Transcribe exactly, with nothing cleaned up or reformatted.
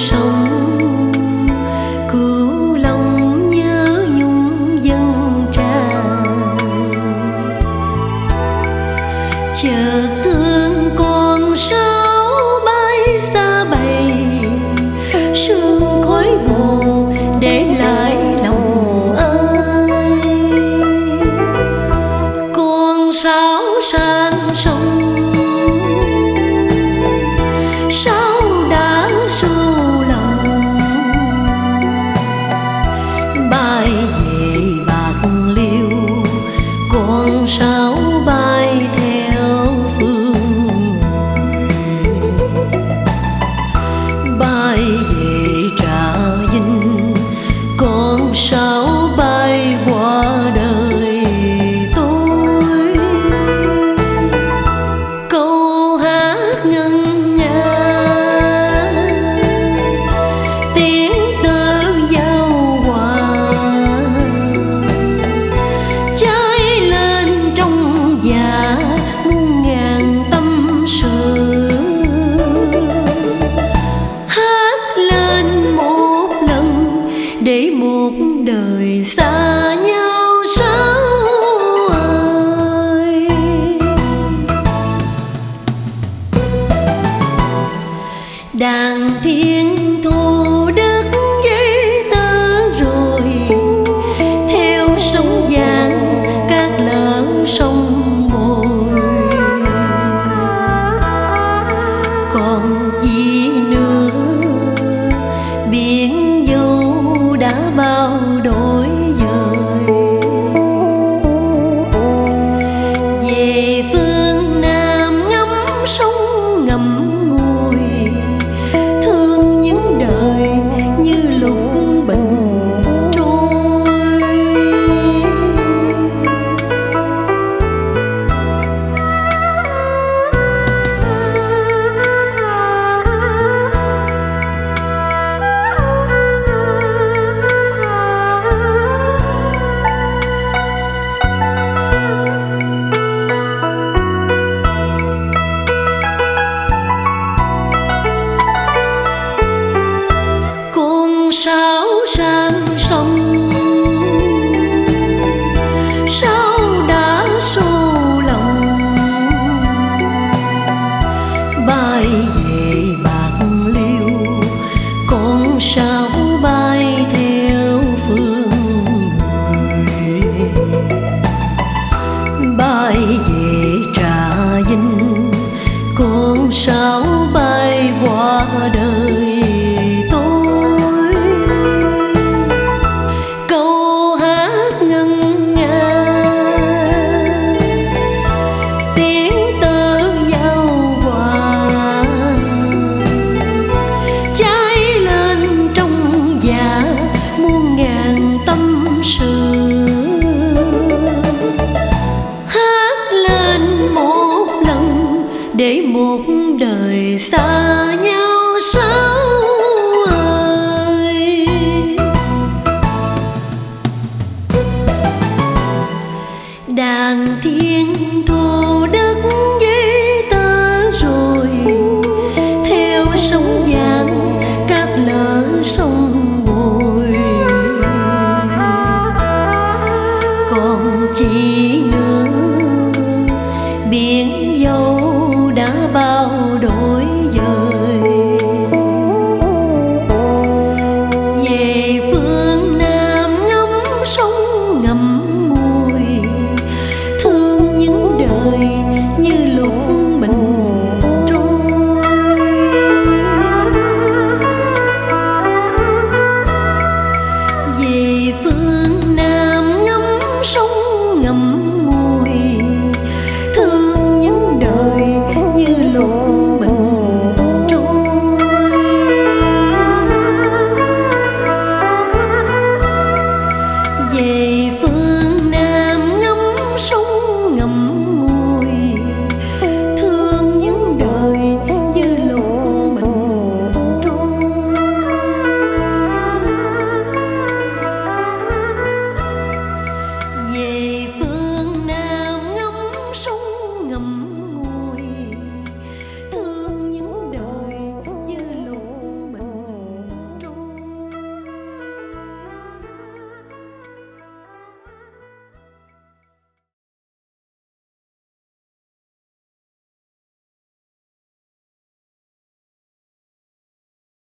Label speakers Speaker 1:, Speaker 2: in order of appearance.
Speaker 1: sông cứu lòng nhớ nhung dân tràn. Chợt thương con sáo bay xa bầy, sương khói buồn để lại lòng ai. Con sáo sang sông sao đã sâu lòng, bay về bạc liêu con sáo bay theo phương người. Bay về Trà Vinh con sáo bay qua đời tôi. Câu hát ngân để một đời xa nhau sao ơi. Đàn thiên thu đất giấy tơ rồi, theo sóng vàng cát lở sông bồi. Còn gì nữa biển dâu đã bao đổi dời. Về phương Nam ngắm sông ngậm ngùi, thương những đời như lục bình trôi. Sáo sang sông sao đã sâu lòng, bay về bạc liêu con sáo bay theo phương người. Bay về Trà Vinh con sáo bay qua đời tôi. Hát lên một lần để một đời xa